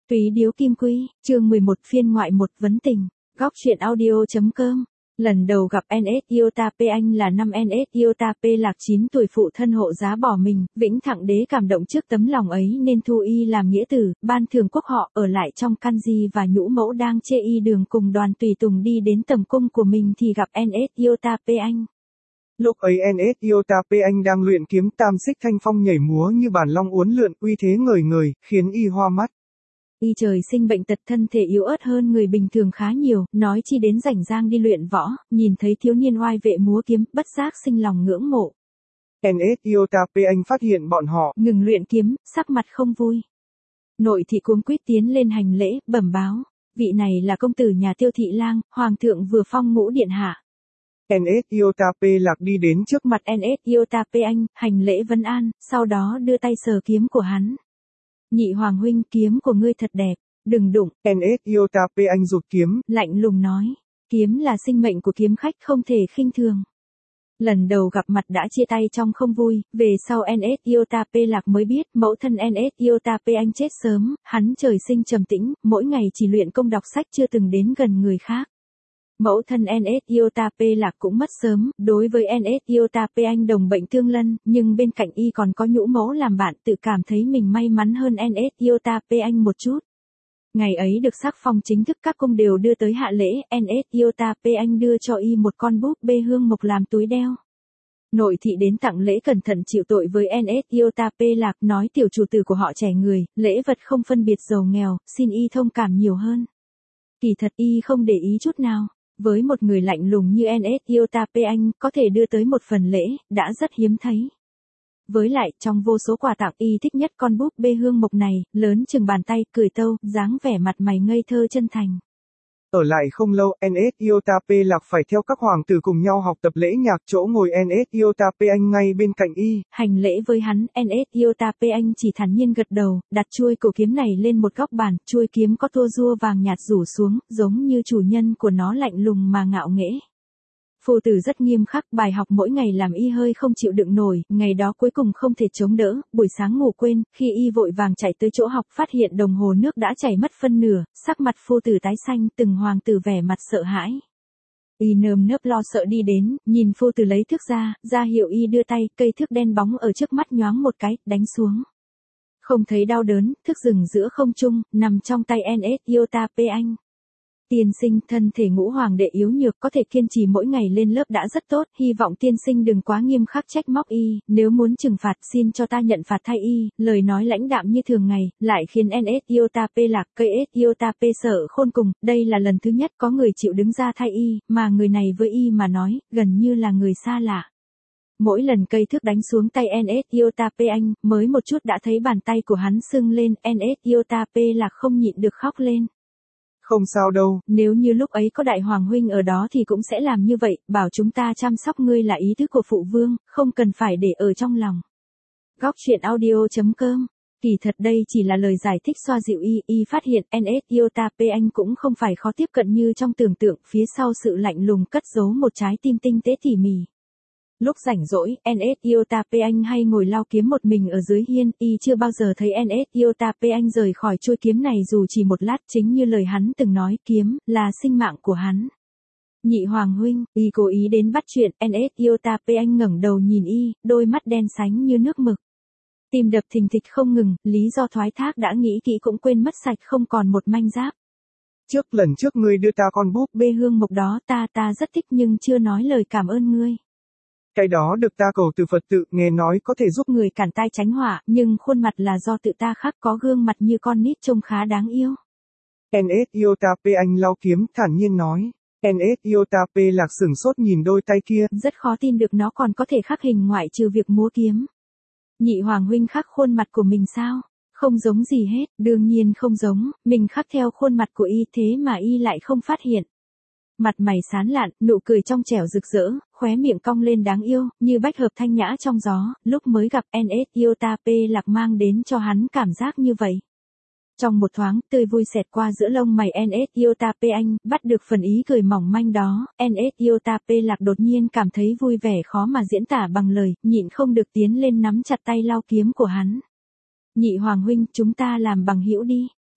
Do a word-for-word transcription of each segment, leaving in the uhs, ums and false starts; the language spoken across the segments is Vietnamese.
Túy điếu kim quy, chương mười một phiên ngoại một vấn tình, góc truyện audio.com. Lần đầu gặp en ét Iotapê anh là năm en ét Iotapê lạc chín tuổi phụ thân hộ giá bỏ mình, Vĩnh Thặng Đế cảm động trước tấm lòng ấy nên thu y làm nghĩa tử, ban thường quốc họ ở lại trong căn di và nhũ mẫu đang chê y đường cùng đoàn tùy tùng đi đến tầm cung của mình thì gặp en ét Iotapê anh. Lúc ấy en ét Iotapê anh đang luyện kiếm tam xích thanh phong nhảy múa như bản long uốn lượn, uy thế ngời ngời, khiến y hoa mắt. Y trời sinh bệnh tật thân thể yếu ớt hơn người bình thường khá nhiều, nói chi đến rảnh rang đi luyện võ, nhìn thấy thiếu niên oai vệ múa kiếm, bất giác sinh lòng ngưỡng mộ. en ét Iotapê anh phát hiện bọn họ ngừng luyện kiếm, sắc mặt không vui. Nội thị cuống quýt tiến lên hành lễ, bẩm báo, vị này là công tử nhà Tiêu thị lang, hoàng thượng vừa phong ngũ điện hạ. en ét Iotapê lạc đi đến trước mặt en ét Iotapê anh, hành lễ vân an, sau đó đưa tay sờ kiếm của hắn. Nhị hoàng huynh, kiếm của ngươi thật đẹp, đừng đụng. en ét Iotapê anh rụt kiếm, lạnh lùng nói, kiếm là sinh mệnh của kiếm khách không thể khinh thường. Lần đầu gặp mặt đã chia tay trong không vui, về sau en ét Iotapê lạc mới biết mẫu thân en ét Iotapê anh chết sớm, hắn trời sinh trầm tĩnh, mỗi ngày chỉ luyện công đọc sách chưa từng đến gần người khác. Mẫu thân en ét Iotapê lạc cũng mất sớm, đối với en ét Iotapê anh đồng bệnh thương lân, nhưng bên cạnh y còn có nhũ mẫu làm bạn, tự cảm thấy mình may mắn hơn en ét Iotapê anh một chút. Ngày ấy được sắc phong chính thức các cung đều đưa tới hạ lễ, en ét Iotapê anh đưa cho y một con búp bê hương mộc làm túi đeo. Nội thị đến tặng lễ cẩn thận chịu tội với en ét Iotapê lạc, nói tiểu chủ tử của họ trẻ người, lễ vật không phân biệt giàu nghèo, xin y thông cảm nhiều hơn. Kỳ thật y không để ý chút nào. Với một người lạnh lùng như en ét Iotapê anh, có thể đưa tới một phần lễ, đã rất hiếm thấy. Với lại, trong vô số quà tặng y thích nhất con búp bê hương mộc này, lớn chừng bàn tay, cười tâu, dáng vẻ mặt mày ngây thơ chân thành. Ở lại không lâu, en ét Iotapê lạc phải theo các hoàng tử cùng nhau học tập lễ nhạc, chỗ ngồi en ét Iotapê anh ngay bên cạnh y. Hành lễ với hắn, en ét Iotapê anh chỉ thản nhiên gật đầu, đặt chuôi cổ kiếm này lên một góc bàn, chuôi kiếm có tua rua vàng nhạt rủ xuống, giống như chủ nhân của nó lạnh lùng mà ngạo nghễ. Phu tử rất nghiêm khắc, bài học mỗi ngày làm y hơi không chịu đựng nổi, ngày đó cuối cùng không thể chống đỡ, buổi sáng ngủ quên, khi y vội vàng chạy tới chỗ học phát hiện đồng hồ nước đã chảy mất phân nửa, sắc mặt phu tử tái xanh, từng hoàng tử vẻ mặt sợ hãi. Y nơm nớp lo sợ đi đến, nhìn phu tử lấy thước ra, ra hiệu y đưa tay, cây thước đen bóng ở trước mắt nhoáng một cái, đánh xuống. Không thấy đau đớn, thước dừng giữa không trung, nằm trong tay en ét Iotapê anh. Tiên sinh, thân thể ngũ hoàng đệ yếu nhược, có thể kiên trì mỗi ngày lên lớp đã rất tốt, hy vọng tiên sinh đừng quá nghiêm khắc trách móc y, nếu muốn trừng phạt xin cho ta nhận phạt thay y. Lời nói lãnh đạm như thường ngày, lại khiến en ét Iotapê lạc, cây ét Iotapê sợ khôn cùng, đây là lần thứ nhất có người chịu đứng ra thay y, mà người này với y mà nói, gần như là người xa lạ. Mỗi lần cây thước đánh xuống tay en ét Iotapê anh, mới một chút đã thấy bàn tay của hắn sưng lên, en ét Iotapê lạc không nhịn được khóc lên. Không sao đâu, nếu như lúc ấy có đại hoàng huynh ở đó thì cũng sẽ làm như vậy, bảo chúng ta chăm sóc ngươi là ý thức của phụ vương, không cần phải để ở trong lòng. Góc truyện audio.com. Kỳ thật đây chỉ là lời giải thích xoa dịu y, y phát hiện en ét Iotapê anh cũng không phải khó tiếp cận như trong tưởng tượng, phía sau sự lạnh lùng cất giấu một trái tim tinh tế tỉ mỉ. Lúc rảnh rỗi, en ét Iotapê anh hay ngồi lau kiếm một mình ở dưới hiên, y chưa bao giờ thấy en ét Iotapê anh rời khỏi chuôi kiếm này dù chỉ một lát, chính như lời hắn từng nói, kiếm là sinh mạng của hắn. Nhị hoàng huynh, y cố ý đến bắt chuyện, en ét Iotapê anh ngẩng đầu nhìn y, đôi mắt đen sánh như nước mực. Tim đập thình thịch không ngừng, lý do thoái thác đã nghĩ kỹ cũng quên mất sạch, không còn một manh giáp. Trước lần trước ngươi đưa ta con búp bê hương mộc đó, ta ta rất thích nhưng chưa nói lời cảm ơn ngươi. Cái đó được ta cầu từ Phật tự, nghe nói có thể giúp người cản tai tránh họa, nhưng khuôn mặt là do tự ta khắc, có gương mặt như con nít trông khá đáng yêu. en ét Iotapê anh lau kiếm, thản nhiên nói. en ét Iotapê lạc sửng sốt nhìn đôi tay kia. Rất khó tin được nó còn có thể khắc hình ngoại trừ việc múa kiếm. Nhị hoàng huynh khắc khuôn mặt của mình sao? Không giống gì hết, đương nhiên không giống, mình khắc theo khuôn mặt của y thế mà y lại không phát hiện. Mặt mày sán lạn, nụ cười trong trẻo rực rỡ, khóe miệng cong lên đáng yêu, như bách hợp thanh nhã trong gió, lúc mới gặp en ét Iotapê lạc mang đến cho hắn cảm giác như vậy. Trong một thoáng, tươi vui xẹt qua giữa lông mày en ét Iotapê anh, bắt được phần ý cười mỏng manh đó, en ét Iotapê lạc đột nhiên cảm thấy vui vẻ khó mà diễn tả bằng lời, nhịn không được tiến lên nắm chặt tay lau kiếm của hắn. Nhị hoàng huynh, chúng ta làm bằng hữu đi.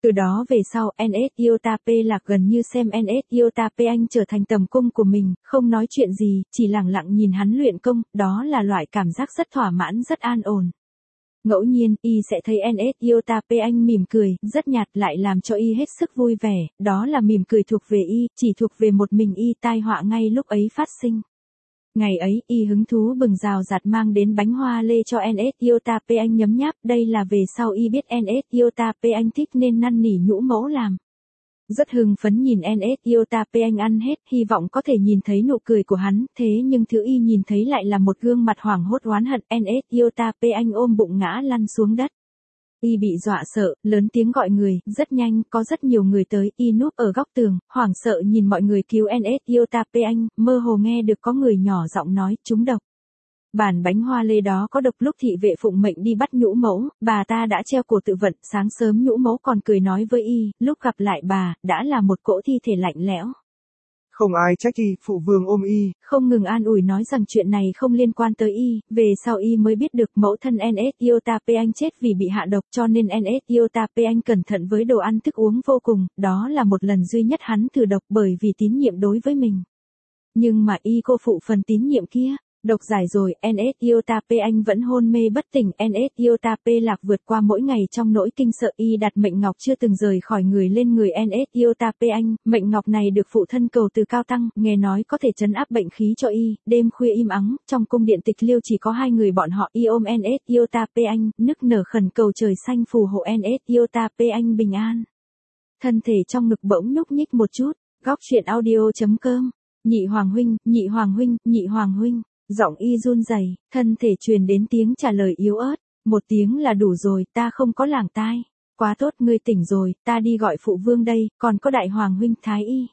Từ đó về sau, en ét Iotapes Lạc gần như xem en ét Iotapes Anh trở thành tầm cung của mình, không nói chuyện gì, chỉ lặng lặng nhìn hắn luyện công, đó là loại cảm giác rất thỏa mãn rất an ổn. Ngẫu nhiên, y sẽ thấy en ét Iotapes Anh mỉm cười, rất nhạt lại làm cho y hết sức vui vẻ, đó là mỉm cười thuộc về y, chỉ thuộc về một mình y, tai họa ngay lúc ấy phát sinh. Ngày ấy, y hứng thú bừng rào rạt mang đến bánh hoa lê cho en ét Iotapes Anh nhấm nháp, đây là về sau y biết en ét Iotapes Anh thích nên năn nỉ nhũ mẫu làm. Rất hưng phấn nhìn en ét Iotapes Anh ăn hết, hy vọng có thể nhìn thấy nụ cười của hắn, thế nhưng thứ y nhìn thấy lại là một gương mặt hoảng hốt oán hận, en ét Iotapes Anh ôm bụng ngã lăn xuống đất. Y bị dọa sợ, lớn tiếng gọi người, rất nhanh, có rất nhiều người tới, y núp ở góc tường, hoảng sợ nhìn mọi người cứu en ét Iotapes Anh, mơ hồ nghe được có người nhỏ giọng nói, trúng độc. Bản bánh hoa lê đó có độc, lúc thị vệ phụng mệnh đi bắt nhũ mẫu, bà ta đã treo cổ tự vận, sáng sớm nhũ mẫu còn cười nói với y, lúc gặp lại bà, đã là một cỗ thi thể lạnh lẽo. Không ai trách y, phụ vương ôm y. Không ngừng an ủi nói rằng chuyện này không liên quan tới y, về sau y mới biết được mẫu thân en ét Iotapes Anh chết vì bị hạ độc cho nên en ét Iotapes Anh cẩn thận với đồ ăn thức uống vô cùng, đó là một lần duy nhất hắn thử độc bởi vì tín nhiệm đối với mình. Nhưng mà y cô phụ phần tín nhiệm kia. Độc giải rồi, en ét Iotapes Anh vẫn hôn mê bất tỉnh, en ét Iotapes Lạc vượt qua mỗi ngày trong nỗi kinh sợ, y đặt mệnh ngọc chưa từng rời khỏi người lên người en ét Iotapes Anh, mệnh ngọc này được phụ thân cầu từ cao tăng, nghe nói có thể trấn áp bệnh khí cho y, đêm khuya im ắng, trong cung điện tịch liêu chỉ có hai người bọn họ, y ôm en ét Iotapes Anh, nức nở khẩn cầu trời xanh phù hộ en ét Iotapes Anh bình an. Thân thể trong ngực bỗng nhúc nhích một chút, góc truyện audio chấm com, nhị hoàng huynh, nhị hoàng huynh, nhị hoàng huynh. Giọng y run rẩy, thân thể truyền đến tiếng trả lời yếu ớt, một tiếng là đủ rồi, ta không có làng tai. Quá tốt, ngươi tỉnh rồi, ta đi gọi phụ vương đây, còn có đại hoàng huynh thái y.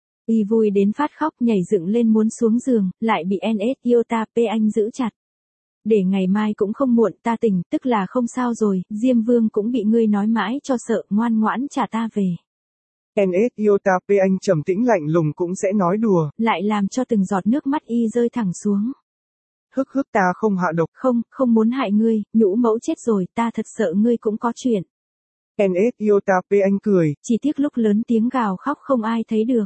Y vui đến phát khóc, nhảy dựng lên muốn xuống giường, lại bị en ét Iotapes Anh giữ chặt. Để ngày mai cũng không muộn, ta tỉnh, tức là không sao rồi, Diêm Vương cũng bị ngươi nói mãi cho sợ, ngoan ngoãn trả ta về. en ét Iotapes Anh trầm tĩnh lạnh lùng cũng sẽ nói đùa. Lại làm cho từng giọt nước mắt y rơi thẳng xuống. Hức hức, ta không hạ độc. Không, không muốn hại ngươi, nhũ mẫu chết rồi, ta thật sợ ngươi cũng có chuyện. en ét Iotapes Anh cười. Chỉ tiếc lúc lớn tiếng gào khóc không ai thấy được.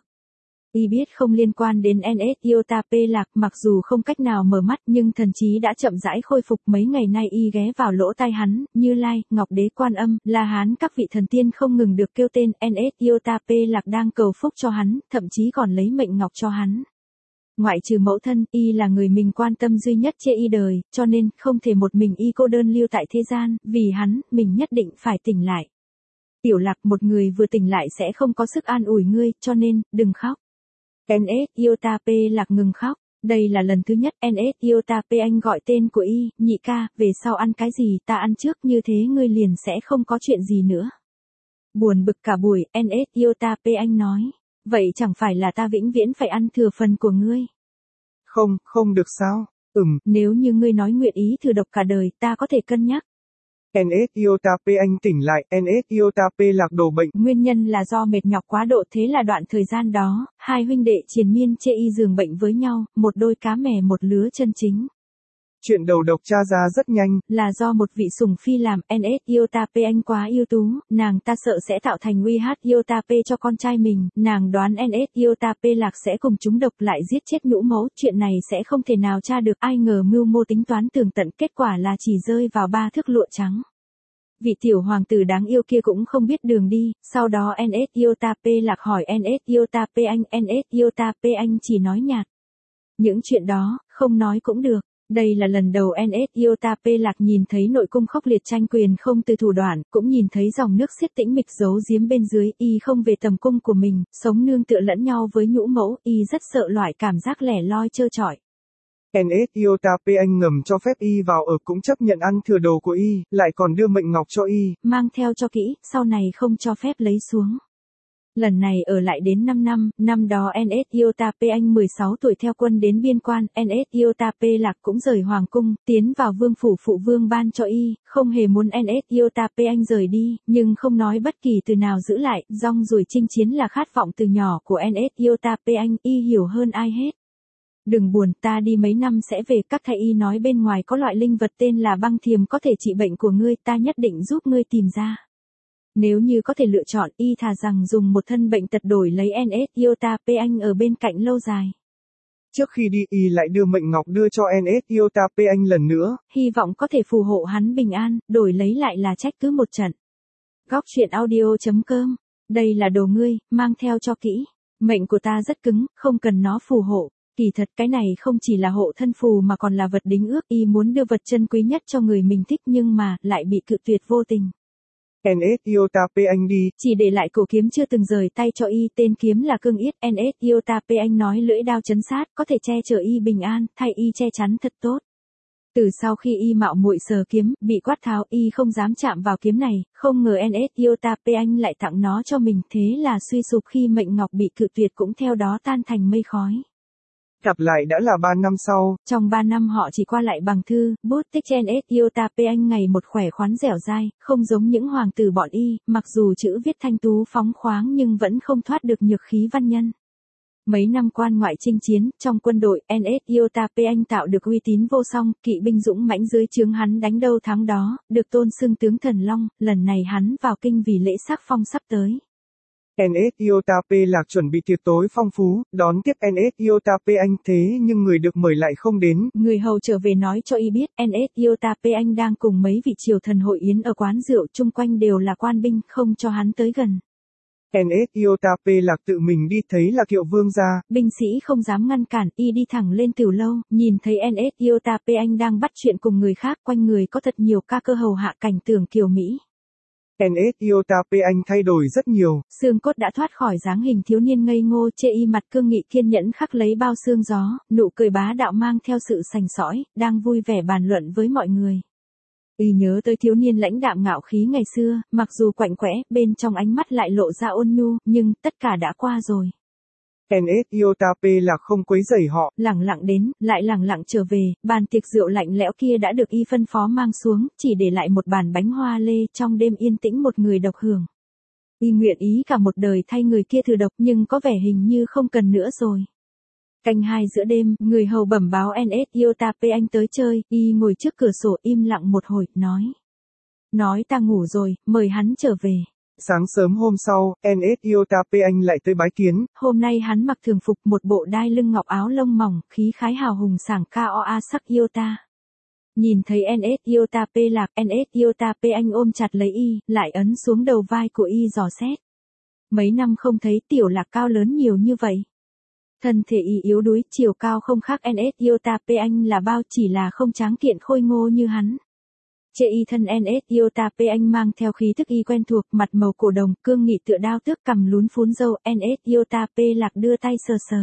Y biết không liên quan đến en ét Iotapes Lạc, mặc dù không cách nào mở mắt nhưng thần trí đã chậm rãi khôi phục. Mấy ngày nay y ghé vào lỗ tai hắn, Như Lai, Ngọc Đế, Quan Âm, La Hán, các vị thần tiên không ngừng được kêu tên, en ét Iotapes Lạc đang cầu phúc cho hắn, thậm chí còn lấy mệnh ngọc cho hắn. Ngoại trừ mẫu thân, y là người mình quan tâm duy nhất trên y đời, cho nên không thể một mình y cô đơn lưu tại thế gian, vì hắn, mình nhất định phải tỉnh lại. Tiểu Lạc, một người vừa tỉnh lại sẽ không có sức an ủi ngươi, cho nên, đừng khóc. en ét Iotapes Lạc ngừng khóc, đây là lần thứ nhất en ét Iotapes Anh gọi tên của y, nhị ca, về sau ăn cái gì ta ăn trước, như thế ngươi liền sẽ không có chuyện gì nữa. Buồn bực cả buổi, en ét Iotapes Anh nói. Vậy chẳng phải là ta vĩnh viễn phải ăn thừa phần của ngươi? Không, không được sao? Ừm. Nếu như ngươi nói nguyện ý thừa độc cả đời, ta có thể cân nhắc. en ét Iotapes Anh tỉnh lại, en ét Iotapes Lạc đổ bệnh. Nguyên nhân là do mệt nhọc quá độ, thế là đoạn thời gian đó, hai huynh đệ triền miên chê y giường bệnh với nhau, một đôi cá mè một lứa chân chính. Chuyện đầu độc tra ra rất nhanh. Là do một vị sủng phi làm, en ét Iotapes Anh quá ưu tú, nàng ta sợ sẽ tạo thành uy hát Iotapes cho con trai mình, nàng đoán en ét Iotapes Lạc sẽ cùng chúng độc lại giết chết nhũ mẫu, chuyện này sẽ không thể nào tra được, ai ngờ mưu mô tính toán tường tận, kết quả là chỉ rơi vào ba thước lụa trắng. Vị tiểu hoàng tử đáng yêu kia cũng không biết đường đi, sau đó en ét Iotapes Lạc hỏi en ét Iotapes Anh, en ét Iotapes Anh chỉ nói nhạt. Những chuyện đó, không nói cũng được. Đây là lần đầu en ét Iotapes Lạc nhìn thấy nội cung khốc liệt tranh quyền không từ thủ đoạn, cũng nhìn thấy dòng nước xiết tĩnh mịch giấu giếm bên dưới, y không về tầm cung của mình, sống nương tựa lẫn nhau với nhũ mẫu, y rất sợ loại cảm giác lẻ loi trơ trọi. en ét Iotapes Anh ngầm cho phép y vào ở cũng chấp nhận ăn thừa đồ của y, lại còn đưa mệnh ngọc cho y. Mang theo cho kỹ, sau này không cho phép lấy xuống. Lần này ở lại đến năm năm, năm đó en ét Iotapes Anh mười sáu tuổi theo quân đến biên quan, en ét Iotapes Lạc cũng rời hoàng cung, tiến vào vương phủ phụ vương ban cho y, không hề muốn en ét Iotapes Anh rời đi, nhưng không nói bất kỳ từ nào giữ lại, rong ruổi chinh chiến là khát vọng từ nhỏ của en ét Iotapes Anh, y hiểu hơn ai hết. Đừng buồn, ta đi mấy năm sẽ về, các thầy y nói bên ngoài có loại linh vật tên là băng thiềm có thể trị bệnh của ngươi, ta nhất định giúp ngươi tìm ra. Nếu như có thể lựa chọn, y thà rằng dùng một thân bệnh tật đổi lấy en ét Iota P anh ở bên cạnh lâu dài. Trước khi đi y lại đưa mệnh ngọc đưa cho en ét Iota P anh lần nữa. Hy vọng có thể phù hộ hắn bình an, đổi lấy lại là trách cứ một trận. Góc truyện audio chấm com. Đây là đồ ngươi, mang theo cho kỹ. Mệnh của ta rất cứng, không cần nó phù hộ. Kỳ thật cái này không chỉ là hộ thân phù mà còn là vật đính ước, y muốn đưa vật chân quý nhất cho người mình thích nhưng mà lại bị cự tuyệt vô tình. en ét Iota P anh đi. Chỉ để lại cổ kiếm chưa từng rời tay cho y, tên kiếm là cương yết. en ét Iota P anh nói lưỡi đao chấn sát, có thể che chở y bình an, thay y che chắn thật tốt. Từ sau khi y mạo muội sờ kiếm, bị quát tháo, y không dám chạm vào kiếm này, không ngờ en ét Iota P anh lại tặng nó cho mình, thế là suy sụp khi mệnh ngọc bị cự tuyệt cũng theo đó tan thành mây khói. Gặp lại đã là ba năm sau. Trong ba năm họ chỉ qua lại bằng thư, bút tích. en ét Iota P anh ngày một khỏe khoắn dẻo dai, không giống những hoàng tử bọn y, mặc dù chữ viết thanh tú phóng khoáng nhưng vẫn không thoát được nhược khí văn nhân. Mấy năm quan ngoại chinh chiến, trong quân đội, en ét Iota P anh tạo được uy tín vô song, kỵ binh dũng mãnh dưới trướng hắn đánh đâu thắng đó, được tôn xưng tướng thần long, lần này hắn vào kinh vì lễ sắc phong sắp tới. en ét Iota P Lạc chuẩn bị tiệc tối phong phú, đón tiếp en ét Iota P anh, thế nhưng người được mời lại không đến. Người hầu trở về nói cho y biết en ét Iota P anh đang cùng mấy vị triều thần hội yến ở quán rượu, chung quanh đều là quan binh, không cho hắn tới gần. en ét Iota P Lạc tự mình đi, thấy là Kiệu vương gia. Binh sĩ không dám ngăn cản, y đi thẳng lên tiểu lâu, nhìn thấy en ét Iota P anh đang bắt chuyện cùng người khác, quanh người có thật nhiều ca cơ hầu hạ, cảnh tượng kiều mỹ. en ét Iota P anh thay đổi rất nhiều. Xương cốt đã thoát khỏi dáng hình thiếu niên ngây ngô, chê y mặt cương nghị kiên nhẫn khắc lấy bao xương gió, nụ cười bá đạo mang theo sự sành sỏi, đang vui vẻ bàn luận với mọi người. Y nhớ tới thiếu niên lãnh đạm ngạo khí ngày xưa, mặc dù quạnh quẽ, bên trong ánh mắt lại lộ ra ôn nhu, nhưng tất cả đã qua rồi. en ét Iota P Lạc không quấy rầy họ. Lẳng lặng đến, lại lẳng lặng trở về, bàn tiệc rượu lạnh lẽo kia đã được y phân phó mang xuống, chỉ để lại một bàn bánh hoa lê, trong đêm yên tĩnh một người độc hưởng. Y nguyện ý cả một đời thay người kia thử độc, nhưng có vẻ hình như không cần nữa rồi. Canh hai giữa đêm, người hầu bẩm báo en ét Iota P anh tới chơi, y ngồi trước cửa sổ im lặng một hồi, nói. Nói ta ngủ rồi, mời hắn trở về. Sáng sớm hôm sau, en ét Iota P anh lại tới bái kiến. Hôm nay hắn mặc thường phục, một bộ đai lưng ngọc, áo lông mỏng, khí khái hào hùng sảng ca o a sắc Iota. Nhìn thấy en ét Iota P Lạc, en ét Iota P anh ôm chặt lấy y, lại ấn xuống đầu vai của y dò xét. Mấy năm không thấy tiểu Lạc cao lớn nhiều như vậy. Thân thể y yếu đuối, chiều cao không khác en ét Iota P anh là bao, chỉ là không tráng kiện khôi ngô như hắn. Chê y thân en ét Iota P anh mang theo khí thức y quen thuộc, mặt màu cổ đồng, cương nghị tựa đao tước, cằm lún phún râu. en ét Iota P Lạc đưa tay sờ sờ.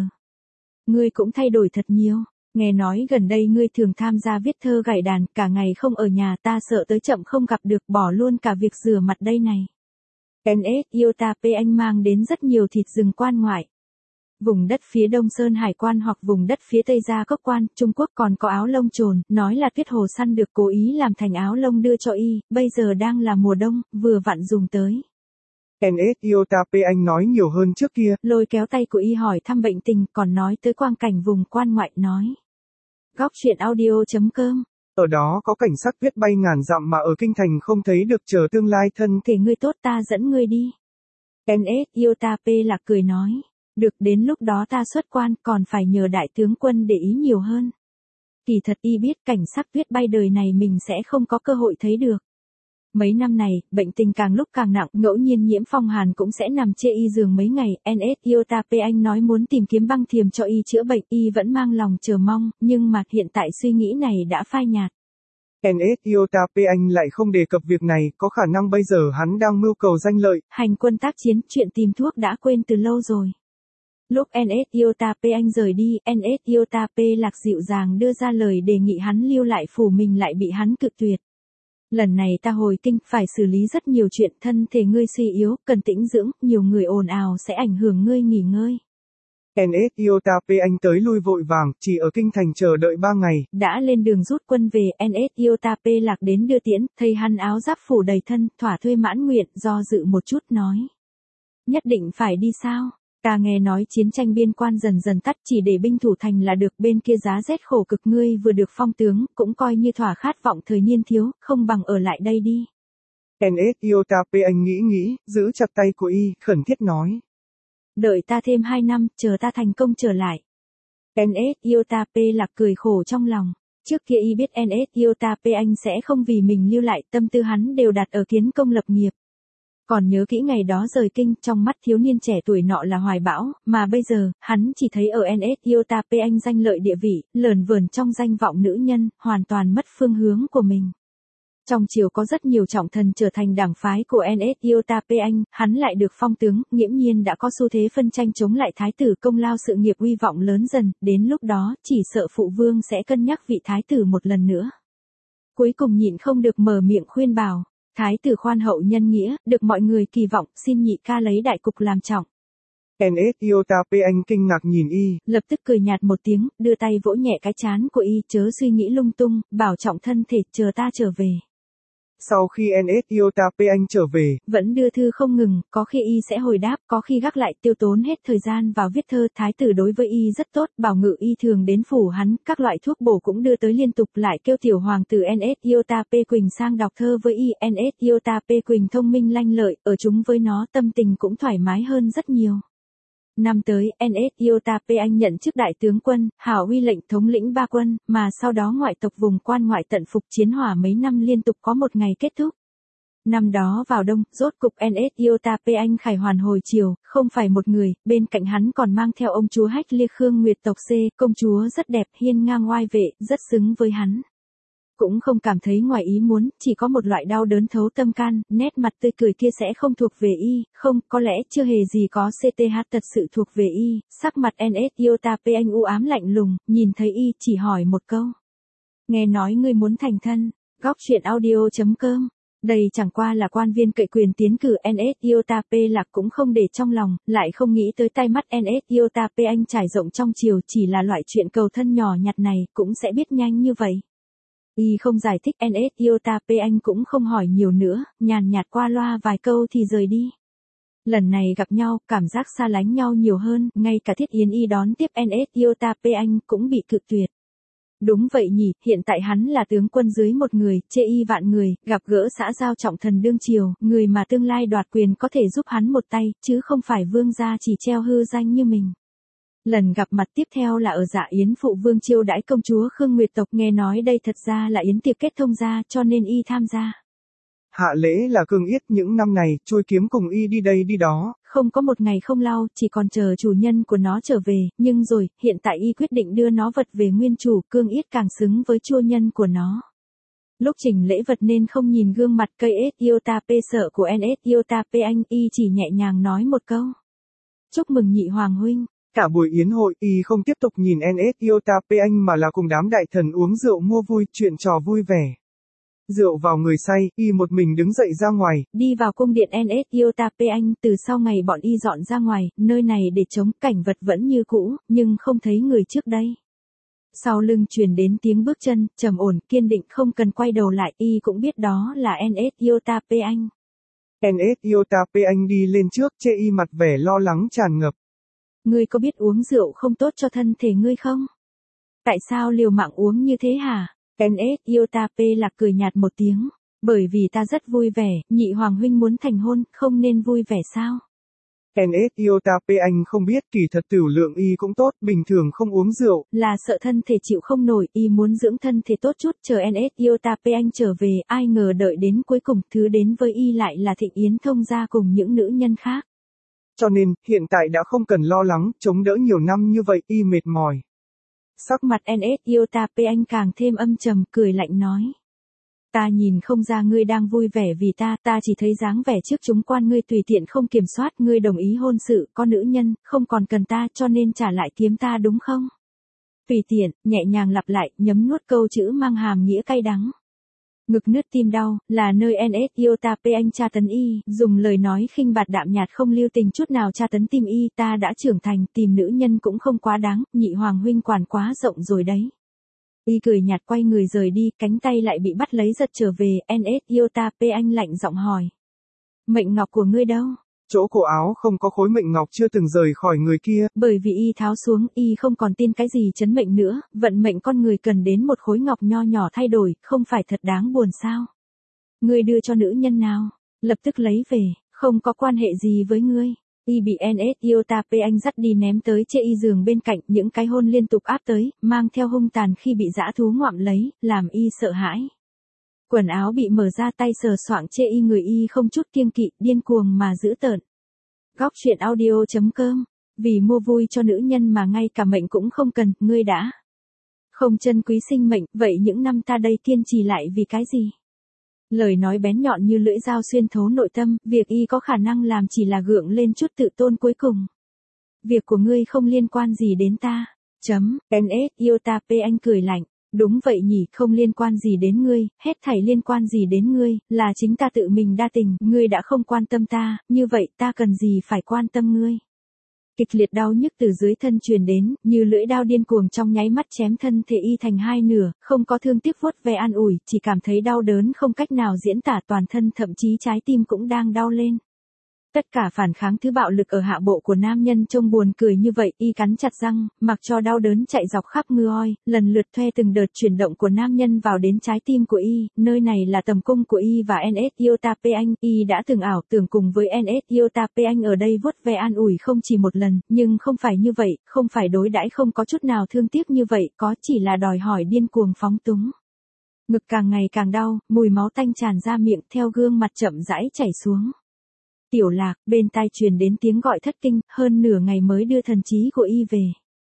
Ngươi cũng thay đổi thật nhiều. Nghe nói gần đây ngươi thường tham gia viết thơ gảy đàn, cả ngày không ở nhà, ta sợ tới chậm không gặp được, bỏ luôn cả việc rửa mặt đây này. en ét Iota P anh mang đến rất nhiều thịt rừng quan ngoại. Vùng đất phía Đông Sơn Hải quan hoặc vùng đất phía Tây Gia Cốc quan, Trung Quốc còn có áo lông trồn, nói là Tuyết Hồ săn được cố ý làm thành áo lông đưa cho y, bây giờ đang là mùa đông, vừa vặn dùng tới. en ét Iota P anh nói nhiều hơn trước kia. Lôi kéo tay của y hỏi thăm bệnh tình, còn nói tới quang cảnh vùng quan ngoại, nói. Góc truyện audio chấm com. Ở đó có cảnh sắc tuyết bay ngàn dặm mà ở kinh thành không thấy được, chờ tương lai thân. Kể ngươi tốt ta dẫn ngươi đi. en ét Iota P Lạc cười nói. Được, đến lúc đó ta xuất quan, còn phải nhờ đại tướng quân để ý nhiều hơn. Kỳ thật y biết cảnh sắc tuyết bay đời này mình sẽ không có cơ hội thấy được. Mấy năm này, bệnh tình càng lúc càng nặng, ngẫu nhiên nhiễm phong hàn cũng sẽ nằm chê y giường mấy ngày. en ét Iota P anh nói muốn tìm kiếm băng thiềm cho y chữa bệnh, y vẫn mang lòng chờ mong, nhưng mà hiện tại suy nghĩ này đã phai nhạt. en ét Iota P anh lại không đề cập việc này, có khả năng bây giờ hắn đang mưu cầu danh lợi. Hành quân tác chiến, chuyện tìm thuốc đã quên từ lâu rồi. Lúc en ét Iota P anh rời đi, en ét Iota P Lạc dịu dàng đưa ra lời đề nghị hắn lưu lại phủ mình lại bị hắn cự tuyệt. Lần này ta hồi kinh, phải xử lý rất nhiều chuyện, thân thể ngươi suy yếu, cần tĩnh dưỡng, nhiều người ồn ào sẽ ảnh hưởng ngươi nghỉ ngơi. en ét Iota P anh tới lui vội vàng, chỉ ở kinh thành chờ đợi ba ngày. Đã lên đường rút quân về, en ét Iota P Lạc đến đưa tiễn, thấy hắn áo giáp phủ đầy thân, thỏa thuê mãn nguyện, do dự một chút nói. Nhất định phải đi sao? Ta nghe nói chiến tranh biên quan dần dần tắt, chỉ để binh thủ thành là được, bên kia giá rét khổ cực, ngươi vừa được phong tướng, cũng coi như thỏa khát vọng thời niên thiếu, không bằng ở lại đây đi. en ét Iotapes anh nghĩ nghĩ, giữ chặt tay của y, khẩn thiết nói. Đợi ta thêm hai năm, chờ ta thành công trở lại. en ét Iotapes lạc cười khổ trong lòng. Trước kia y biết en ét Iotapes anh sẽ không vì mình lưu lại, tâm tư hắn đều đặt ở kiến công lập nghiệp. Còn nhớ kỹ ngày đó rời kinh, trong mắt thiếu niên trẻ tuổi nọ là hoài bão, mà bây giờ, hắn chỉ thấy ở en ét Iotapes anh danh lợi địa vị, lởn vởn trong danh vọng nữ nhân, hoàn toàn mất phương hướng của mình. Trong triều có rất nhiều trọng thần trở thành đảng phái của en ét Iotapes anh, hắn lại được phong tướng, nghiễm nhiên đã có xu thế phân tranh chống lại thái tử, công lao sự nghiệp uy vọng lớn dần, đến lúc đó, chỉ sợ phụ vương sẽ cân nhắc vị thái tử một lần nữa. Cuối cùng nhịn không được mở miệng khuyên bảo, thái tử khoan hậu nhân nghĩa, được mọi người kỳ vọng, xin nhị ca lấy đại cục làm trọng. en ét Iotapes anh kinh ngạc nhìn y, lập tức cười nhạt một tiếng, đưa tay vỗ nhẹ cái trán của y, chớ suy nghĩ lung tung, bảo trọng thân thể, chờ ta trở về. Sau khi en ét Iotapes anh trở về, vẫn đưa thư không ngừng, có khi y sẽ hồi đáp, có khi gác lại, tiêu tốn hết thời gian vào viết thơ. Thái tử đối với y rất tốt, bảo ngự y thường đến phủ hắn, các loại thuốc bổ cũng đưa tới liên tục, lại kêu tiểu hoàng tử en ét Iotapes Quỳnh sang đọc thơ với y. en ét Iotapes Quỳnh thông minh lanh lợi, ở chúng với nó tâm tình cũng thoải mái hơn rất nhiều. Năm tới, en ét Iotapes anh nhận chức đại tướng quân, hảo uy lệnh thống lĩnh ba quân, mà sau đó ngoại tộc vùng quan ngoại tận phục chiến hỏa mấy năm liên tục có một ngày kết thúc. Năm đó vào đông, rốt cục en ét Iotapes anh khải hoàn hồi chiều, không phải một người, bên cạnh hắn còn mang theo ông chúa Hách Lia Khương Nguyệt tộc C, công chúa rất đẹp, hiên ngang oai vệ, rất xứng với hắn. Cũng không cảm thấy ngoài ý muốn, chỉ có một loại đau đớn thấu tâm can, nét mặt tươi cười kia sẽ không thuộc về y, không, có lẽ chưa hề gì có xê tê hát thật sự thuộc về y. Sắc mặt en ét Iotapes anh u ám lạnh lùng, nhìn thấy y, chỉ hỏi một câu. Nghe nói ngươi muốn thành thân, góc truyện audio chấm com. Đây chẳng qua là quan viên cậy quyền tiến cử. en ét Iotapes lạc cũng không để trong lòng, lại không nghĩ tới tay mắt en ét Iotapes anh trải rộng trong triều, chỉ là loại chuyện cầu thân nhỏ nhặt này, cũng sẽ biết nhanh như vậy. Y không giải thích, en ét Iotapes anh cũng không hỏi nhiều nữa, nhàn nhạt qua loa vài câu thì rời đi. Lần này gặp nhau, cảm giác xa lánh nhau nhiều hơn, ngay cả Thiết Yến Y đón tiếp en ét Iotapes anh cũng bị cự tuyệt. Đúng vậy nhỉ, hiện tại hắn là tướng quân dưới một người, chê y vạn người, gặp gỡ xã giao trọng thần đương triều, người mà tương lai đoạt quyền có thể giúp hắn một tay, chứ không phải vương gia chỉ treo hư danh như mình. Lần gặp mặt tiếp theo là ở dạ yến phụ vương chiêu đãi công chúa Khương Nguyệt tộc, nghe nói đây thật ra là yến tiệc kết thông gia, cho nên y tham gia. Hạ lễ là cương yết, những năm này, Chuôi kiếm cùng y đi đây đi đó. Không có một ngày không lau, chỉ còn chờ chủ nhân của nó trở về, nhưng rồi, hiện tại y quyết định đưa nó vật về nguyên chủ, cương yết càng xứng với chua nhân của nó. Lúc trình lễ vật nên không nhìn gương mặt cây ét Iotapes sợ của en ét Iotapes anh, y chỉ nhẹ nhàng nói một câu. Chúc mừng nhị hoàng huynh. Cả buổi yến hội, y không tiếp tục nhìn en ét Iotapes anh mà là cùng đám đại thần uống rượu mua vui, chuyện trò vui vẻ. Rượu vào người say, y một mình đứng dậy ra ngoài. Đi vào cung điện en ét Iotapes anh, từ sau ngày bọn y dọn ra ngoài, nơi này để trống, cảnh vật vẫn như cũ, nhưng không thấy người trước đây. Sau lưng truyền đến tiếng bước chân, trầm ổn, kiên định, không cần quay đầu lại, y cũng biết đó là en ét Iotapes anh. en ét Iotapes anh đi lên trước, chê y mặt vẻ lo lắng tràn ngập. Ngươi có biết uống rượu không tốt cho thân thể ngươi không? Tại sao liều mạng uống như thế hả? en ét Iotapes lạc cười nhạt một tiếng. Bởi vì ta rất vui vẻ, nhị hoàng huynh muốn thành hôn, không nên vui vẻ sao? en ét Iotapes anh không biết, kỳ thật tiểu lượng y cũng tốt, bình thường không uống rượu. Là sợ thân thể chịu không nổi, y muốn dưỡng thân thể tốt chút, chờ en ét Iotapes anh trở về, ai ngờ đợi đến cuối cùng, thứ đến với y lại là Thịnh Yến thông gia cùng những nữ nhân khác. Cho nên, hiện tại đã không cần lo lắng, chống đỡ nhiều năm như vậy, y mệt mỏi. Sắc mặt en ét Iotapes anh càng thêm âm trầm, cười lạnh nói. Ta nhìn không ra ngươi đang vui vẻ vì ta, ta chỉ thấy dáng vẻ trước chúng quan ngươi tùy tiện không kiểm soát, ngươi đồng ý hôn sự, có nữ nhân, không còn cần ta, cho nên trả lại kiếm ta đúng không? Tùy tiện, nhẹ nhàng lặp lại, nhấm nuốt câu chữ mang hàm nghĩa cay đắng. Ngực nứt tim đau, là nơi en ét Iotapes anh tra tấn y, dùng lời nói khinh bạt đạm nhạt không lưu tình chút nào tra tấn tim y, ta đã trưởng thành, tìm nữ nhân cũng không quá đáng, nhị hoàng huynh quản quá rộng rồi đấy. Y cười nhạt quay người rời đi, cánh tay lại bị bắt lấy giật trở về, en ét Iotapes anh lạnh giọng hỏi. Mệnh ngọc của ngươi đâu? Chỗ cổ áo không có khối mệnh ngọc chưa từng rời khỏi người kia. Bởi vì y tháo xuống, y không còn tin cái gì chấn mệnh nữa, vận mệnh con người cần đến một khối ngọc nho nhỏ thay đổi, không phải thật đáng buồn sao? Ngươi đưa cho nữ nhân nào? Lập tức lấy về, không có quan hệ gì với ngươi. Y bị en ét Iotapé Anh dắt đi ném tới chê y giường bên cạnh, những cái hôn liên tục áp tới, mang theo hung tàn khi bị dã thú ngoạm lấy, làm y sợ hãi. Quần áo bị mở ra, tay sờ soạng chê y, người y không chút kiêng kỵ, điên cuồng mà dữ tợn. Góc truyện audio chấm com. Vì mua vui cho nữ nhân mà ngay cả mệnh cũng không cần, ngươi đã không trân quý sinh mệnh, vậy những năm ta đây kiên trì lại vì cái gì? Lời nói bén nhọn như lưỡi dao xuyên thấu nội tâm, việc y có khả năng làm chỉ là gượng lên chút tự tôn cuối cùng. Việc của ngươi không liên quan gì đến ta. Chấm, en ét Iotapé Anh cười lạnh. Đúng vậy nhỉ, không liên quan gì đến ngươi, hết thảy liên quan gì đến ngươi, là chính ta tự mình đa tình, ngươi đã không quan tâm ta, như vậy ta cần gì phải quan tâm ngươi. Kịch liệt đau nhức từ dưới thân truyền đến, như lưỡi dao điên cuồng trong nháy mắt chém thân thể y thành hai nửa, không có thương tiếc vuốt ve an ủi, chỉ cảm thấy đau đớn không cách nào diễn tả, toàn thân thậm chí trái tim cũng đang đau lên. Tất cả phản kháng thứ bạo lực ở hạ bộ của nam nhân trông buồn cười như vậy, y cắn chặt răng, mặc cho đau đớn chạy dọc khắp ngư oi, lần lượt thuê từng đợt chuyển động của nam nhân vào đến trái tim của y, nơi này là tầm cung của y và en ét Iotapé Anh, y đã từng ảo tưởng cùng với en ét Iotapé Anh ở đây vuốt ve an ủi không chỉ một lần, nhưng không phải như vậy, không phải đối đãi không có chút nào thương tiếc như vậy, có chỉ là đòi hỏi điên cuồng phóng túng. Ngực càng ngày càng đau, mùi máu tanh tràn ra miệng, theo gương mặt chậm rãi chảy xuống. Tiểu Lạc, bên tai truyền đến tiếng gọi thất kinh, hơn nửa ngày mới đưa thần trí của y về.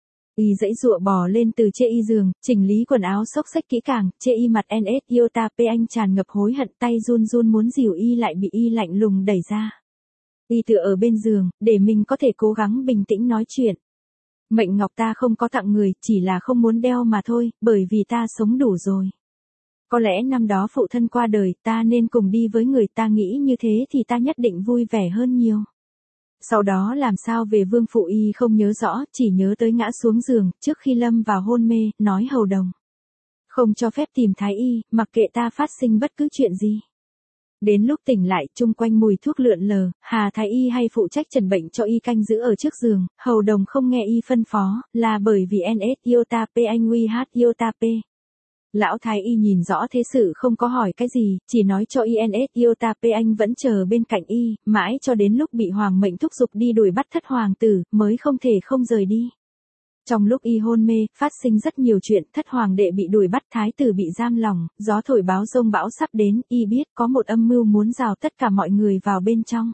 Y dãy dụa bò lên từ chê y giường, chỉnh lý quần áo xốc xách kỹ càng, chê y mặt en ét Iotapé Anh tràn ngập hối hận, tay run run muốn dìu y lại bị y lạnh lùng đẩy ra. Y tựa ở bên giường, để mình có thể cố gắng bình tĩnh nói chuyện. Mệnh ngọc ta không có tặng người, chỉ là không muốn đeo mà thôi, bởi vì ta sống đủ rồi. Có lẽ năm đó phụ thân qua đời, ta nên cùng đi với người, ta nghĩ như thế thì ta nhất định vui vẻ hơn nhiều. Sau đó làm sao về vương phụ y không nhớ rõ, chỉ nhớ tới ngã xuống giường, trước khi lâm vào hôn mê, nói hầu đồng. Không cho phép tìm thái y, mặc kệ ta phát sinh bất cứ chuyện gì. Đến lúc tỉnh lại, chung quanh mùi thuốc lượn lờ, Hà thái y hay phụ trách trần bệnh cho y canh giữ ở trước giường, hầu đồng không nghe y phân phó, là bởi vì en ét Iotapé Anh uy hát Iotapé. Lão thái y nhìn rõ thế sự không có hỏi cái gì, chỉ nói cho en ét Iotapé Anh vẫn chờ bên cạnh y, mãi cho đến lúc bị hoàng mệnh thúc giục đi đuổi bắt thất hoàng tử, mới không thể không rời đi. Trong lúc y hôn mê, phát sinh rất nhiều chuyện, thất hoàng đệ bị đuổi bắt, thái tử bị giam lòng, gió thổi báo rông bão sắp đến, y biết có một âm mưu muốn rào tất cả mọi người vào bên trong.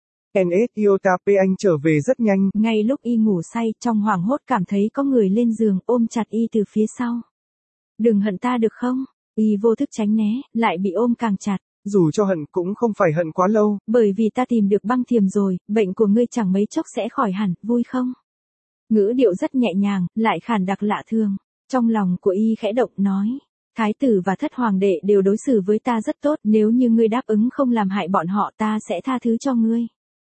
en ét Iotapé Anh trở về rất nhanh. Ngay lúc y ngủ say, trong hoảng hốt cảm thấy có người lên giường ôm chặt y từ phía sau. Đừng hận ta được không? Y vô thức tránh né, lại bị ôm càng chặt. Dù cho hận cũng không phải hận quá lâu. Bởi vì ta tìm được băng thiềm rồi, bệnh của ngươi chẳng mấy chốc sẽ khỏi hẳn, vui không? Ngữ điệu rất nhẹ nhàng, lại khàn đặc lạ thường. Trong lòng của y khẽ động nói. Thái tử và thất hoàng đệ đều đối xử với ta rất tốt, nếu như ngươi đáp ứng không làm hại bọn họ ta sẽ tha thứ cho ngươi.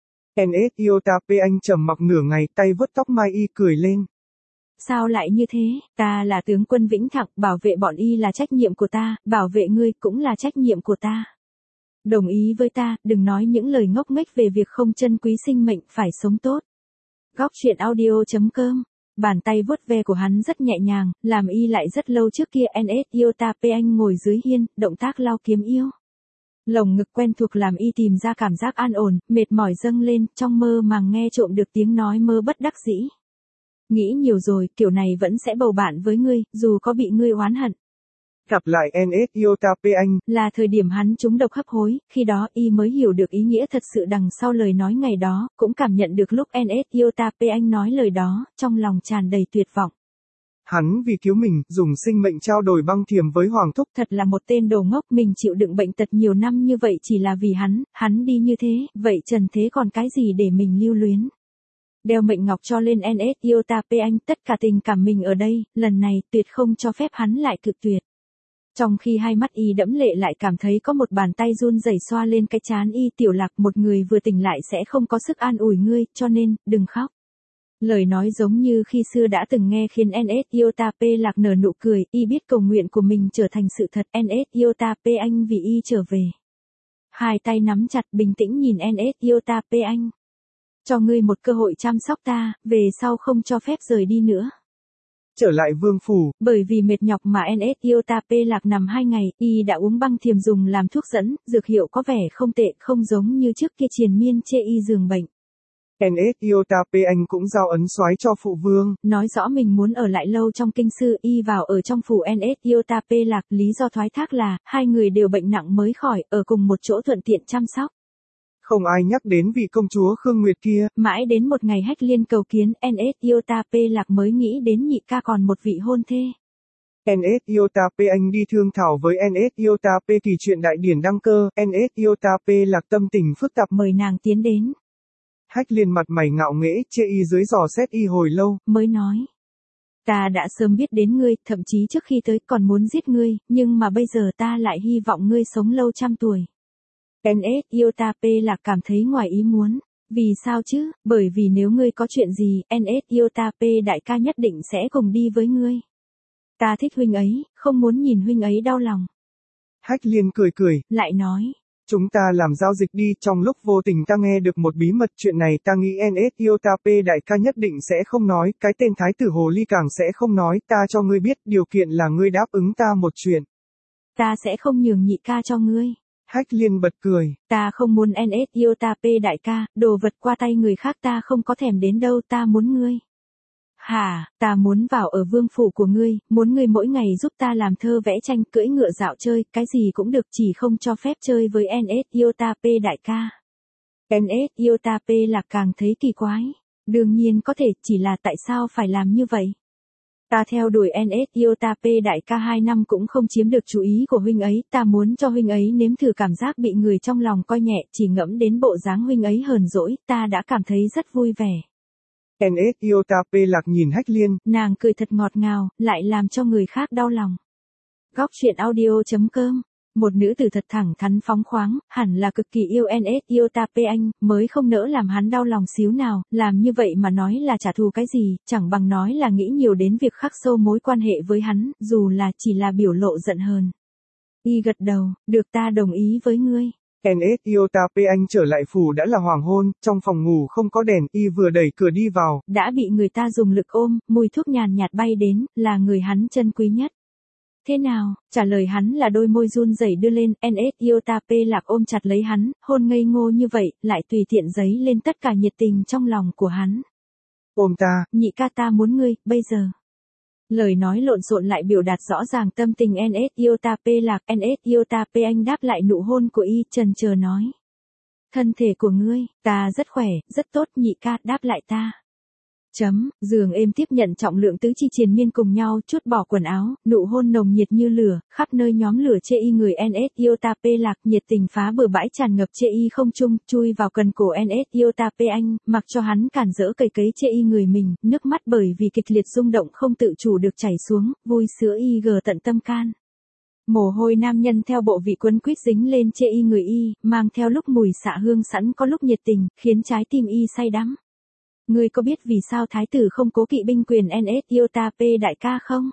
en ét Iotapé Anh trầm mặc nửa ngày, tay vớt tóc mai y cười lên. Sao lại như thế, ta là tướng quân vĩnh thặng, bảo vệ bọn y là trách nhiệm của ta, bảo vệ ngươi cũng là trách nhiệm của ta. Đồng ý với ta, đừng nói những lời ngốc nghếch về việc không trân quý sinh mệnh, phải sống tốt. Góc truyện audio chấm com. Bàn tay vuốt ve của hắn rất nhẹ nhàng, làm y lại rất lâu trước kia en ét Iotapé Anh ngồi dưới hiên, động tác lau kiếm yêu. Lồng ngực quen thuộc làm y tìm ra cảm giác an ổn, mệt mỏi dâng lên, trong mơ màng nghe trộm được tiếng nói mơ bất đắc dĩ. Nghĩ nhiều rồi, kiểu này vẫn sẽ bầu bạn với ngươi, dù có bị ngươi oán hận. Gặp lại en ét Iotapé Anh. Là thời điểm hắn trúng độc hấp hối, khi đó y mới hiểu được ý nghĩa thật sự đằng sau lời nói ngày đó, cũng cảm nhận được lúc en ét Iotapé Anh nói lời đó, trong lòng tràn đầy tuyệt vọng. Hắn vì cứu mình, dùng sinh mệnh trao đổi băng thiềm với hoàng thúc. Thật là một tên đồ ngốc, mình chịu đựng bệnh tật nhiều năm như vậy chỉ là vì hắn, hắn đi như thế, vậy trần thế còn cái gì để mình lưu luyến. Đeo mệnh ngọc cho lên en ét Iotapé Anh, tất cả tình cảm mình ở đây, lần này tuyệt không cho phép hắn lại cự tuyệt. Trong khi hai mắt y đẫm lệ lại cảm thấy có một bàn tay run rẩy xoa lên cái trán y. Tiểu Lạc, một người vừa tỉnh lại sẽ không có sức an ủi ngươi, cho nên, đừng khóc. Lời nói giống như khi xưa đã từng nghe khiến en ét Iotapé Lạc nở nụ cười, y biết cầu nguyện của mình trở thành sự thật, en ét Iotapé Anh vì y trở về. Hai tay nắm chặt bình tĩnh nhìn en ét Iotapé Anh. Cho ngươi một cơ hội chăm sóc ta, về sau không cho phép rời đi nữa. trở lại vương phủ. Bởi vì mệt nhọc mà en ét Iota P lạc nằm hai ngày, y đã uống băng thiềm dùng làm thuốc dẫn, dược hiệu có vẻ không tệ, không giống như trước kia triền miên chê y giường bệnh. en ét Iota P anh cũng giao ấn soái cho phụ vương. Nói rõ mình muốn ở lại lâu trong kinh sư, y vào ở trong phủ en ét Iota P lạc, lý do thoái thác là, hai người đều bệnh nặng mới khỏi, ở cùng một chỗ thuận tiện chăm sóc. Không ai nhắc đến vị công chúa Khương Nguyệt kia. Mãi đến một ngày Hách Liên cầu kiến, en ét Iota P lạc mới nghĩ đến nhị ca còn một vị hôn thê. en ét Iota P anh đi thương thảo với en ét Iota P kỳ chuyện đại điển đăng cơ, en ét Iota P lạc tâm tình phức tạp mời nàng tiến đến. Hách Liên mặt mày ngạo nghễ, chê y dưới dò xét y hồi lâu, mới nói. Ta đã sớm biết đến ngươi, thậm chí trước khi tới còn muốn giết ngươi, nhưng mà bây giờ ta lại hy vọng ngươi sống lâu trăm tuổi. en ét Iota P lạc cảm thấy ngoài ý muốn. Vì sao chứ? Bởi vì nếu ngươi có chuyện gì, en ét Iota P đại ca nhất định sẽ cùng đi với ngươi. Ta thích huynh ấy, không muốn nhìn huynh ấy đau lòng. Hách Liên cười cười, lại nói. Chúng ta làm giao dịch đi, trong lúc vô tình ta nghe được một bí mật, chuyện này ta nghĩ en ét Iota P đại ca nhất định sẽ không nói, cái tên thái tử Hồ Ly càng sẽ không nói, ta cho ngươi biết, điều kiện là ngươi đáp ứng ta một chuyện. Ta sẽ không nhường nhị ca cho ngươi. Hách Liên bật cười. Ta không muốn en ét Iota P đại ca, đồ vật qua tay người khác ta không có thèm đến đâu, ta muốn ngươi. Hả, ta muốn vào ở vương phủ của ngươi, muốn ngươi mỗi ngày giúp ta làm thơ vẽ tranh, cưỡi ngựa dạo chơi, cái gì cũng được, chỉ không cho phép chơi với en ét Iota P đại ca. en ét Iota P lạc càng thấy kỳ quái. Đương nhiên có thể, chỉ là tại sao phải làm như vậy? Ta theo đuổi en ét Iota P đại ca hai năm cũng không chiếm được chú ý của huynh ấy, ta muốn cho huynh ấy nếm thử cảm giác bị người trong lòng coi nhẹ, chỉ ngẫm đến bộ dáng huynh ấy hờn dỗi, ta đã cảm thấy rất vui vẻ. en ét Iota P lạc nhìn Hách Liên, nàng cười thật ngọt ngào, lại làm cho người khác đau lòng. Góc truyện audio chấm com. Một nữ tử thật thẳng thắn phóng khoáng, hẳn là cực kỳ yêu en ét Iota P anh, mới không nỡ làm hắn đau lòng xíu nào, làm như vậy mà nói là trả thù cái gì, chẳng bằng nói là nghĩ nhiều đến việc khắc sâu mối quan hệ với hắn, dù là chỉ là biểu lộ giận hờn. Y gật đầu, được, ta đồng ý với ngươi. en ét Iota P anh trở lại phủ đã là hoàng hôn, trong phòng ngủ không có đèn, y vừa đẩy cửa đi vào, đã bị người ta dùng lực ôm, mùi thuốc nhàn nhạt bay đến, là người hắn chân quý nhất. Thế nào? Trả lời hắn là đôi môi run rẩy đưa lên, en ét Iota P lạc ôm chặt lấy hắn, hôn ngây ngô như vậy, lại tùy tiện giấy lên tất cả nhiệt tình trong lòng của hắn. Ôm ta, nhị ca ta muốn ngươi, bây giờ. Lời nói lộn xộn lại biểu đạt rõ ràng tâm tình en ét Iota P lạc, en ét Iota P anh đáp lại nụ hôn của y, chần chờ nói. Thân thể của ngươi, ta rất khỏe, rất tốt, nhị ca, đáp lại ta. Chấm, giường êm tiếp nhận trọng lượng tứ chi triền miên cùng nhau, chút bỏ quần áo, nụ hôn nồng nhiệt như lửa, khắp nơi nhóm lửa chê y người en ét Iota P lạc, nhiệt tình phá bừa bãi tràn ngập chê y không trung, chui vào cần cổ en ét Iota P anh, mặc cho hắn cản rỡ cầy cấy chê y người mình, nước mắt bởi vì kịch liệt rung động không tự chủ được chảy xuống, vui sữa y gờ tận tâm can. Mồ hôi nam nhân theo bộ vị quấn quýt dính lên chê y người y, mang theo lúc mùi xạ hương sẵn có lúc nhiệt tình, khiến trái tim y say đắm. Ngươi có biết vì sao thái tử không cố kỵ binh quyền en ét Iota P đại ca không?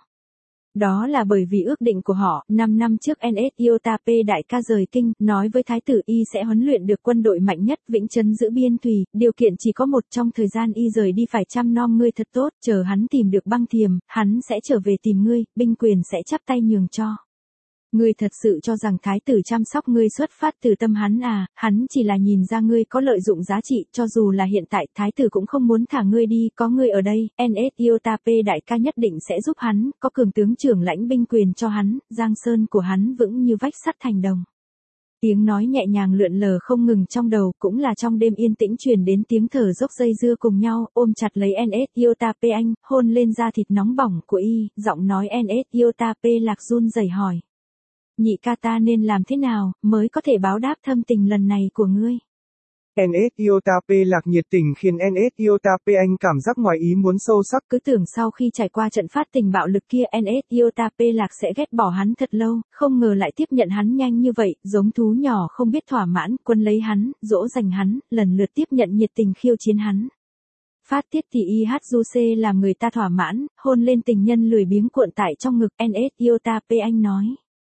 Đó là bởi vì ước định của họ, năm năm trước en ét Iota P đại ca rời kinh, nói với thái tử y sẽ huấn luyện được quân đội mạnh nhất vĩnh trấn giữ biên thùy, điều kiện chỉ có một, trong thời gian y rời đi phải chăm nom ngươi thật tốt, chờ hắn tìm được băng thiềm, hắn sẽ trở về tìm ngươi, binh quyền sẽ chắp tay nhường cho. Ngươi thật sự cho rằng thái tử chăm sóc ngươi xuất phát từ tâm hắn à, hắn chỉ là nhìn ra ngươi có lợi dụng giá trị, cho dù là hiện tại thái tử cũng không muốn thả ngươi đi, có ngươi ở đây, en ét Iota P đại ca nhất định sẽ giúp hắn, có cường tướng trưởng lãnh binh quyền cho hắn, giang sơn của hắn vững như vách sắt thành đồng. Tiếng nói nhẹ nhàng lượn lờ không ngừng trong đầu, cũng là trong đêm yên tĩnh truyền đến tiếng thở dốc dây dưa cùng nhau, ôm chặt lấy en ét Iota P anh, hôn lên da thịt nóng bỏng của y, giọng nói en ét Iota P lạc run rẩy hỏi. Nhị ca ta nên làm thế nào, mới có thể báo đáp thâm tình lần này của ngươi? en ét Iota P lạc nhiệt tình khiến en ét Iota P anh cảm giác ngoài ý muốn sâu sắc. Cứ tưởng sau khi trải qua trận phát tình bạo lực kia en ét Iota P lạc sẽ ghét bỏ hắn thật lâu, không ngờ lại tiếp nhận hắn nhanh như vậy, giống thú nhỏ không biết thỏa mãn, quân lấy hắn, dỗ dành hắn, lần lượt tiếp nhận nhiệt tình khiêu chiến hắn. Phát tiết thì i hát du xê làm người ta thỏa mãn, hôn lên tình nhân lười biếng cuộn tại trong ngực, en ét Iota P anh nói.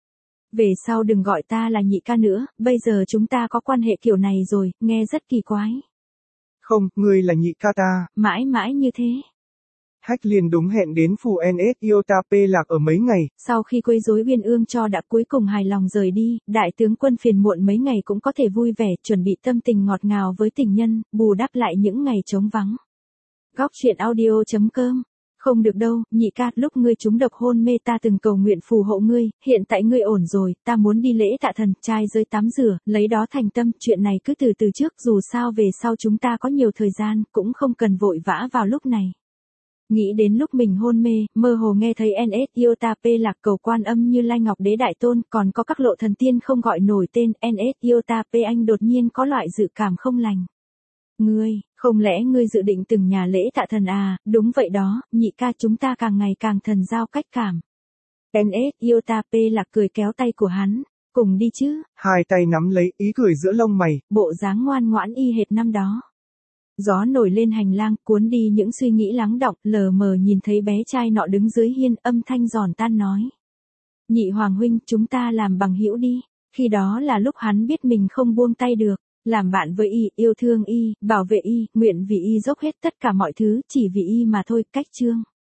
Về sau đừng gọi ta là nhị ca nữa, bây giờ chúng ta có quan hệ kiểu này rồi, nghe rất kỳ quái. Không, ngươi là nhị ca ta. Mãi mãi như thế. Hách liền đúng hẹn đến phủ en ét Iotapê lạc ở mấy ngày. Sau khi quấy rối Uyên Ương cho đã cuối cùng hài lòng rời đi, đại tướng quân phiền muộn mấy ngày cũng có thể vui vẻ, chuẩn bị tâm tình ngọt ngào với tình nhân, bù đắp lại những ngày trống vắng. Góc truyện audio chấm com. Không được đâu, nhị ca, lúc ngươi trúng độc hôn mê ta từng cầu nguyện phù hộ ngươi, hiện tại ngươi ổn rồi, ta muốn đi lễ tạ thần, trai rơi tắm rửa, lấy đó thành tâm, chuyện này cứ từ từ trước, dù sao về sau chúng ta có nhiều thời gian, cũng không cần vội vã vào lúc này. Nghĩ đến lúc mình hôn mê, mơ hồ nghe thấy en ét Iotapê lạc cầu Quan Âm Như Lai Ngọc Đế Đại Tôn, còn có các lộ thần tiên không gọi nổi tên, en ét Iotapê anh đột nhiên có loại dự cảm không lành. Ngươi, không lẽ ngươi dự định từng nhà lễ tạ thần à? Đúng vậy đó, nhị ca, chúng ta càng ngày càng thần giao cách cảm. en ét Iotapê lạc cười kéo tay của hắn, cùng đi chứ. Hai tay nắm lấy, ý cười giữa lông mày. Bộ dáng ngoan ngoãn y hệt năm đó. Gió nổi lên hành lang, cuốn đi những suy nghĩ lắng đọng, lờ mờ nhìn thấy bé trai nọ đứng dưới hiên, âm thanh giòn tan nói. Nhị hoàng huynh, chúng ta làm bằng hữu đi. Khi đó là lúc hắn biết mình không buông tay được. Làm bạn với y, yêu thương y, bảo vệ y, nguyện vì y dốc hết tất cả mọi thứ, chỉ vì y mà thôi, cách chương.